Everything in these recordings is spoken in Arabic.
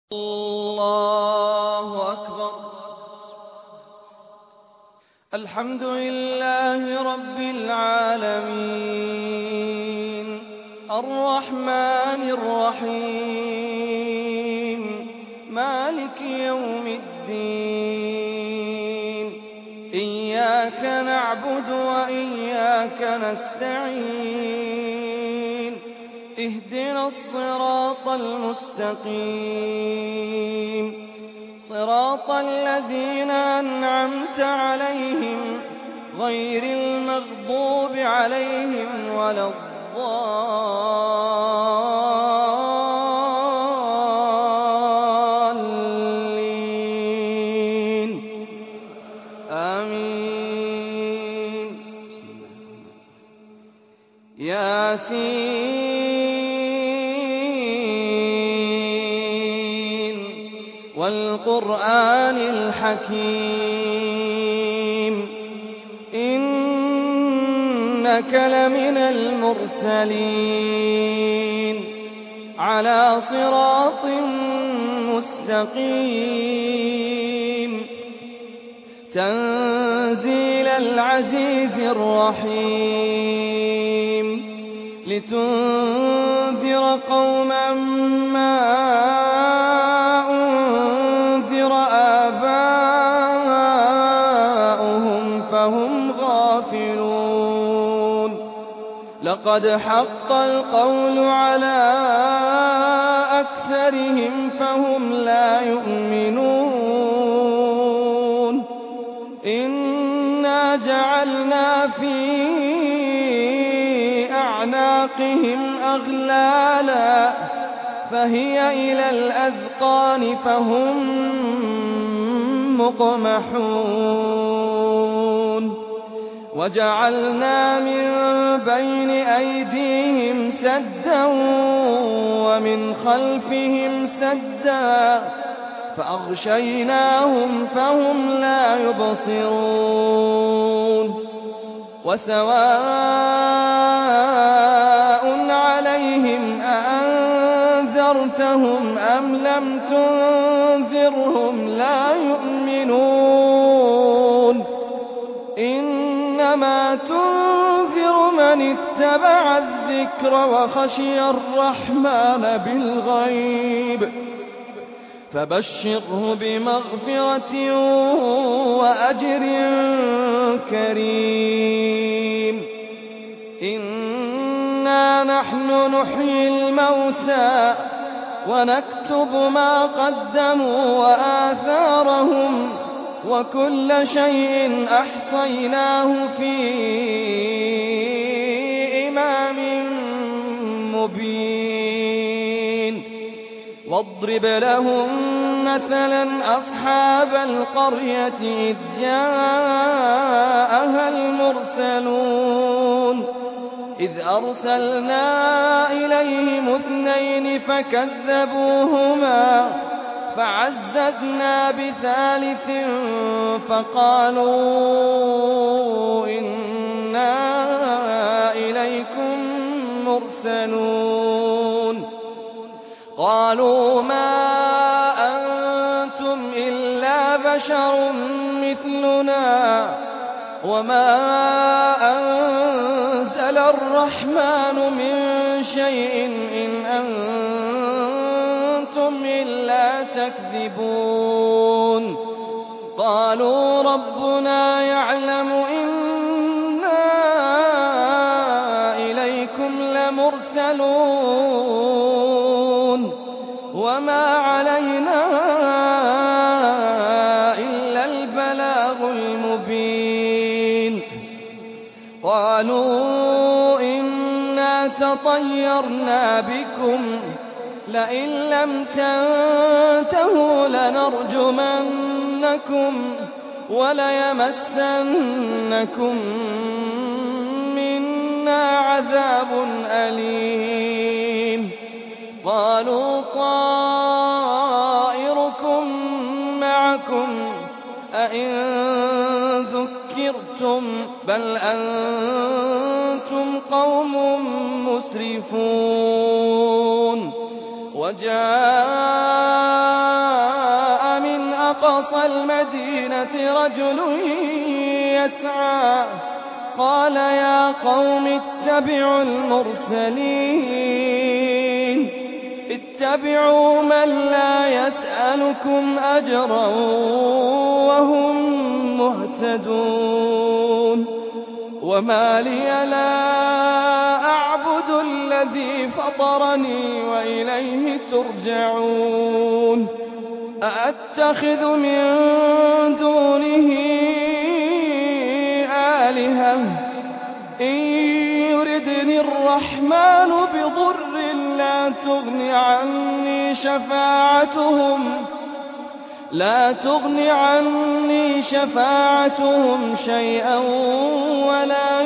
الله أكبر. الحمد لله رب العالمين الرحمن الرحيم مالك يوم الدين إياك نعبد وإياك نستعين اهدنا الصراط المستقيم صراط الذين أنعمت عليهم غير المغضوب عليهم ولا الضالين آمين. ياسين والقرآن الحكيم إنك لمن المرسلين على صراط مستقيم تنزيل العزيز الرحيم لتنذر قوما ما أنذر آباؤهم فهم غافلون لقد حق القول على أكثرهم فهم لا يؤمنون إنا جعلنا في أعناقهم أغلالا فهي إلى الأذقان فهم مقمحون وجعلنا من بين أيديهم سدا ومن خلفهم سدا فأغشيناهم فهم لا يبصرون وسواء عليهم أأنذرتهم أم لم تنذرهم لا يؤمنون إنما تنذر من اتبع الذكر وخشي الرحمن بالغيب فبشره بمغفرة وأجر كريم. إنا نحن نحيي الموتى ونكتب ما قدموا وآثارهم وكل شيء أحصيناه في إمام مبين. واضرب لهم مثلا أصحاب القرية إذ جاءها المرسلون إذ أرسلنا إليهم 2 فكذبوهما فعززنا بثالث فقالوا إنا إليكم مرسلون قالوا ما أنتم إلا بشر مثلنا وما أنزل الرحمن من شيء إن أنتم إلا تكذبون قالوا ربنا يعلم إنا إليكم لمرسلون وما علينا إلا البلاغ المبين. قالوا إنا تطيرنا بكم لئن لم تنتهوا لنرجمنكم وليمسنكم منا عذاب أليم. قالوا طائركم معكم أئن ذكرتم بل أنتم قوم مسرفون. وجاء أقصى المدينة رجل يسعى قال يا قوم اتبعوا المرسلين اتبعوا من لا يسألكم أجرا وهم مهتدون وما لي لا أعبد الذي فطرني وإليه ترجعون أأتخذ من دونه آلهة إن يردني الرحمن بضر لا تغن عني شفاعتهم شيئا ولا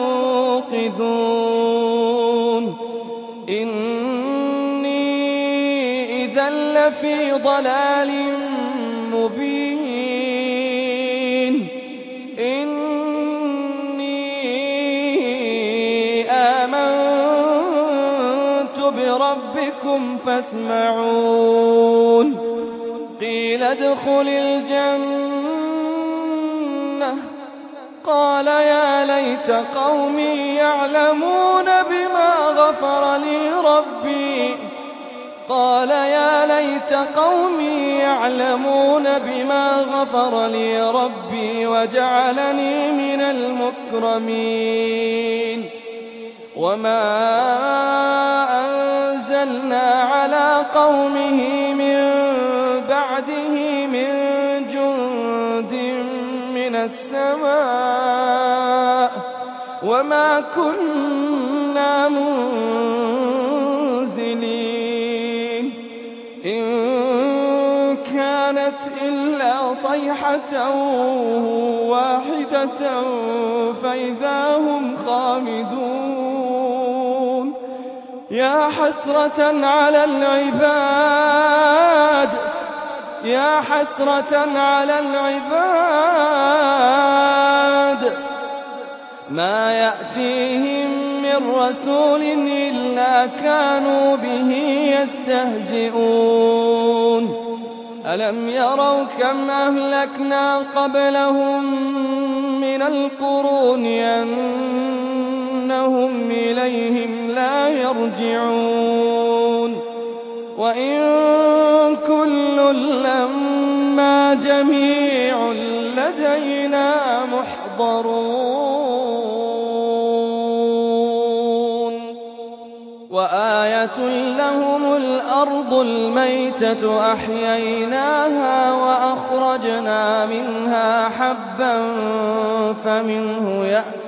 ينقذون إني إذا لفي ضلال مبين إني آمنت بربكم فاسمعون قيل ادخل الجنة قال يا ليت قومي يعلمون بما غفر لي ربي وجعلني من المكرمين وما أنزلنا على قومه من بعده من جند من السماء وما كنا منزلين إن كانت إلا صيحة واحدة فإذا هم خامدون يا حسرة على العباد ما يأتيهم من رسول إلا كانوا به يستهزئون ألم يروا كم أهلكنا قبلهم من القرون أنهم إليهم لا يرجعون وإن كل لما جميع لدينا محضرون وآية لهم الأرض الميتة أحييناها وأخرجنا منها حبا فمنه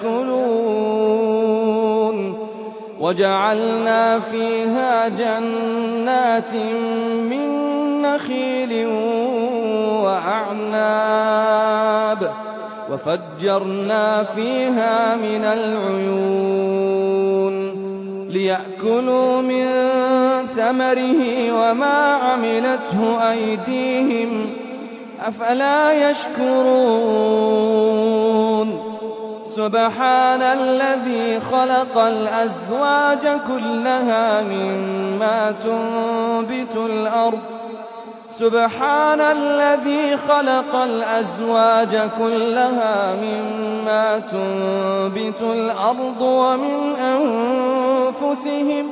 يأكلون وجعلنا فيها جنات من نخيل وأعناب وفجرنا فيها من العيون ليأكلوا من ثمره وما عملته أيديهم أفلا يشكرون سبحان الذي خلق الأزواج كلها مما تنبت الأرض ومن أنفسهم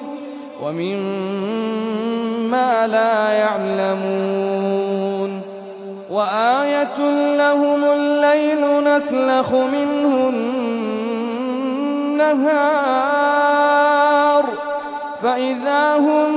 ومما لا يعلمون وآية لهم الليل نسلخ منه النهار فإذا هم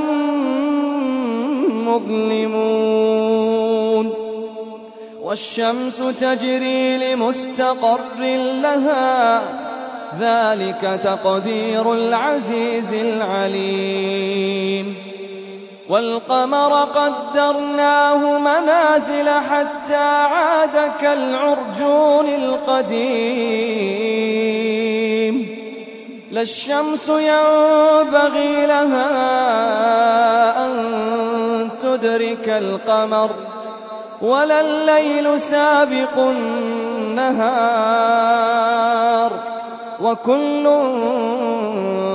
مظلمون والشمس تجري لمستقر لها ذلك تقدير العزيز العليم والقمر قدرناه منازل حتى عاد كالعرجون القديم لا الشمس ينبغي لها أن تدرك القمر ولا الليل سابق النهار وكل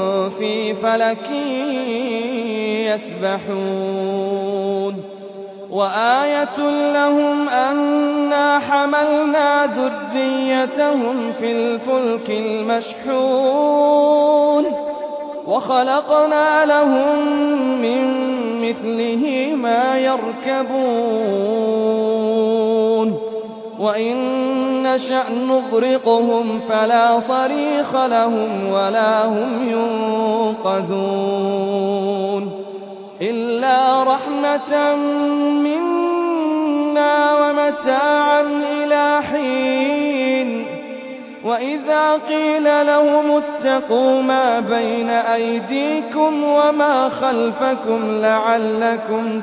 في فلك يسبحون وآية لهم أنا حملنا ذريتهم في الفلك المشحون وخلقنا لهم من مثله ما يركبون وإن نشأ نغرقهم فلا صريخ لهم ولا هم ينقذون إلا رحمة منا ومتاعا إلى حين وإذا قيل لهم اتقوا ما بين أيديكم وما خلفكم لعلكم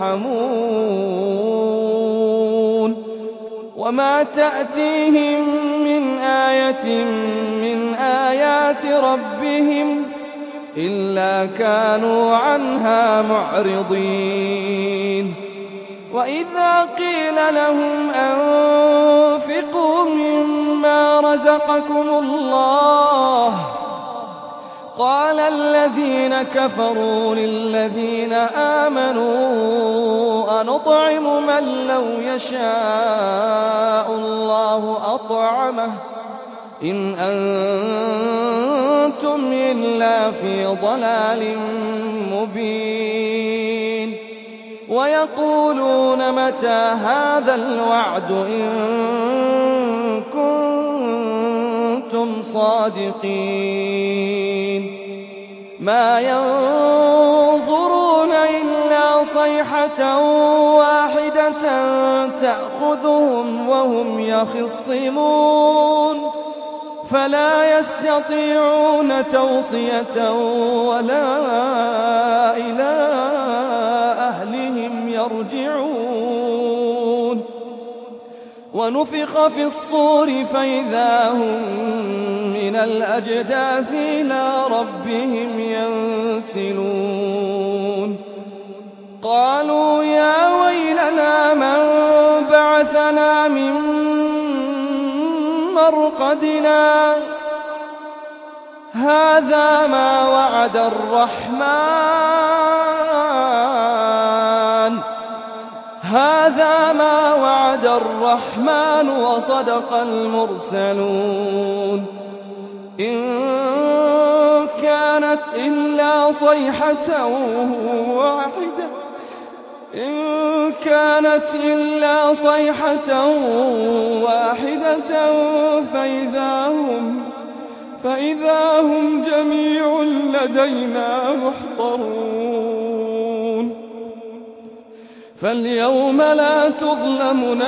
ترحمون وما تأتيهم من آية من آيات ربهم إلا كانوا عنها معرضين وإذا قيل لهم أنفقوا مما رزقكم الله قال الذين كفروا للذين آمنوا أنطعم من لو يشاء الله أطعمه إن أنتم إلا في ضلال مبين ويقولون متى هذا الوعد إن كنتم صادقين ما ينظرون إلا صيحة واحدة تأخذهم وهم يخصمون فلا يستطيعون توصية ولا إلى أهلهم يرجعون ونفخ في الصور فإذا هم من الأجداث إلى ربهم ينسلون قالوا يا ويلنا من بعثنا من مرقدنا هذا ما وعد الرحمن وصدق المرسلون إن كانت إلا صيحة واحدة فإذا هم جميع لدينا محضرون فاليوم لا تظلم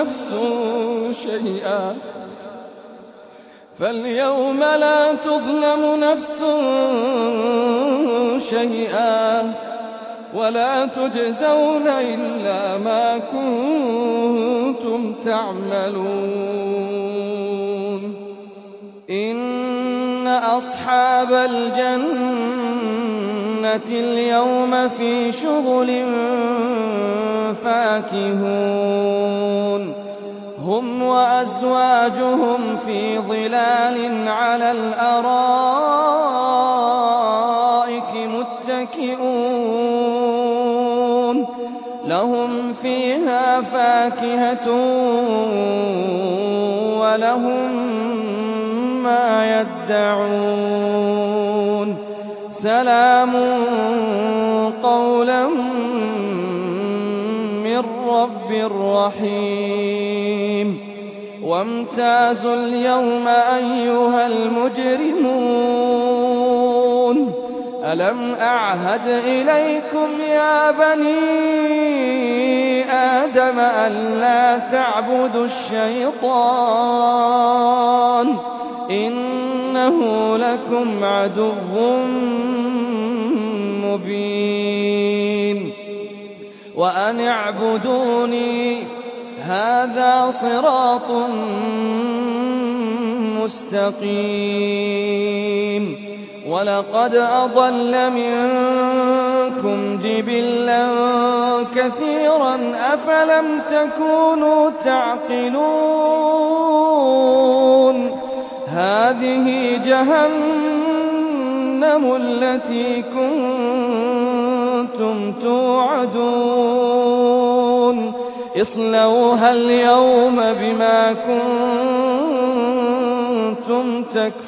نفس شيئا ولا تجزون إلا ما كنتم تعملون إن أصحاب الجنة اليوم في شغل فاكهون هم وأزواجهم في ظلال على الأرائك متكئون لهم فيها فاكهة ولهم ما يدعون سلام قولا من رب رحيم وامتازوا اليوم أيها المجرمون ألم أعهد إليكم يا بني آدم ألا تعبدوا الشيطان إنه لكم عدو مبين وأن اعبدوني هذا صراط مستقيم ولقد أضل منكم جبلا كثيرا أفلم تكونوا تعقلون هذه جهنم التي كنتم توعدون اصلوها اليوم بما كنتم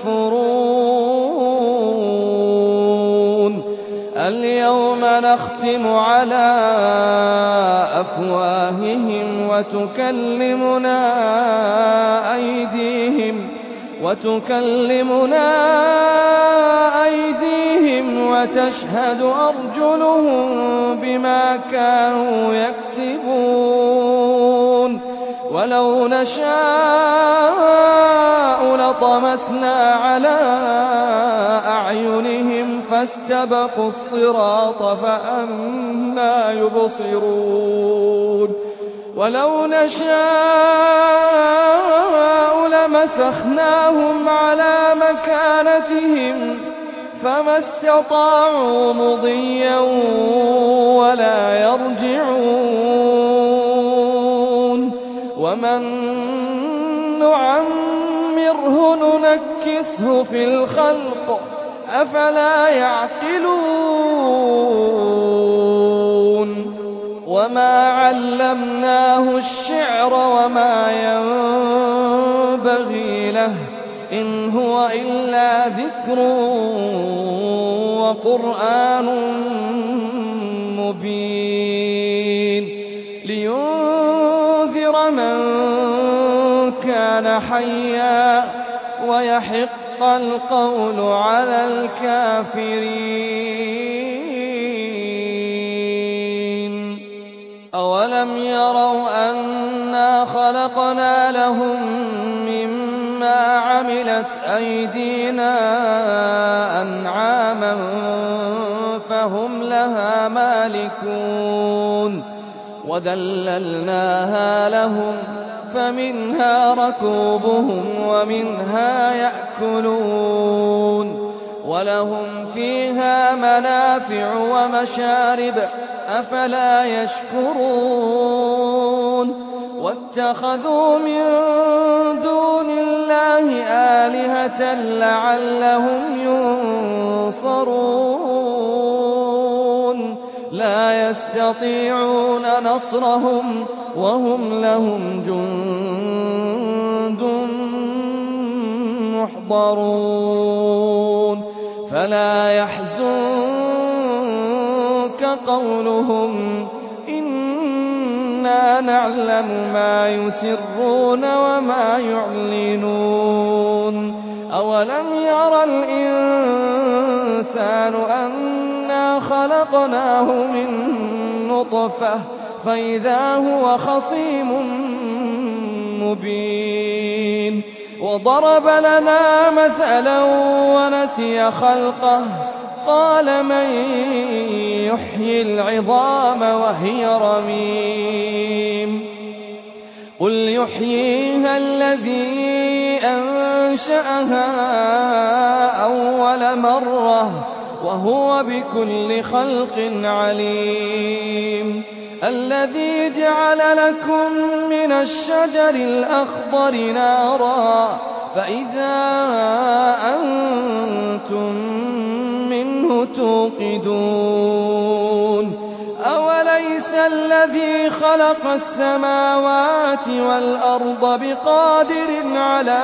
تكفرون اليوم نختم على أفواههم وتكلمنا أيديهم وتشهد أرجلهم بما كانوا يكسبون ولو نشاء لطمسنا على أعينهم فاستبقوا الصراط فأنى يبصرون ولو نشاء لمسخناهم على مكانتهم فما استطاعوا مضيا ولا يرجعون ومن نعمره ننكسه في الخلق أفلا يعقلون وما علمناه الشعر وما ينبغي له إن هو إلا ذكر وقرآن مبين لينذر من كان حيا ويحق القول على الكافرين أولم يروا أنا خلقنا لهم مما عملت أيدينا أنعاما فهم لها مالكون وذللناها لهم فمنها ركوبهم ومنها يأكلون ولهم فيها منافع ومشارب أفلا يشكرون واتخذوا من دون الله آلهة لعلهم ينصرون لا يستطيعون نصرهم وهم لهم جند محضرون فلا يحزنك قولهم إنا نعلم ما يسرون وما يعلنون أولم ير الإنسان أنا خلقناه من نطفة فإذا هو خصيم مبين وضرب لنا مثلا ونسي خلقه قال من يحيي العظام وهي رميم قل يحييها الذي أنشأها أول مرة وهو بكل خلق عليم الذي جعل لكم من الشجر الأخضر نارا فإذا أنتم منه توقدون أوليس الذي خلق السماوات والأرض بقادر على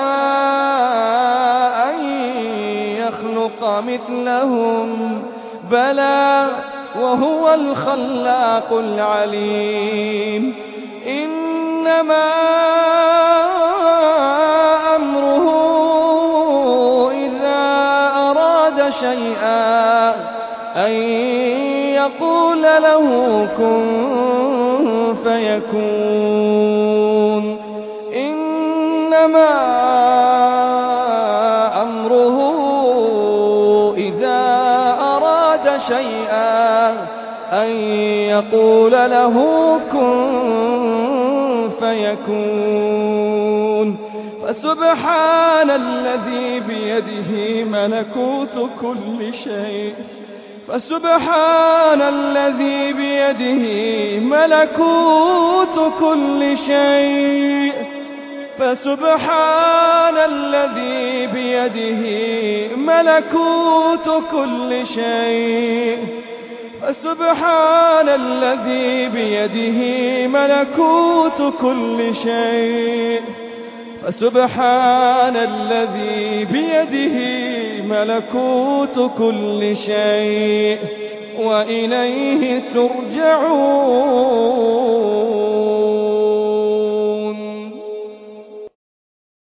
أن يخلق مثلهم بلى وهو الخلاق العليم إنما أمره إذا أراد شيئا أن يقول له كن فيكون إنما أمره إذا أراد شيئا أن يقول له كن فيكون فسبحان الذي بيده ملكوت كل شيء فسبحان الذي بيده ملكوت كل شيء فسبحان الذي بيده ملكوت كل شيء فسبحان الذي بيده ملكوت كل شيء فسبحان الذي بيده ملكوت كل شيء وإليه ترجعون.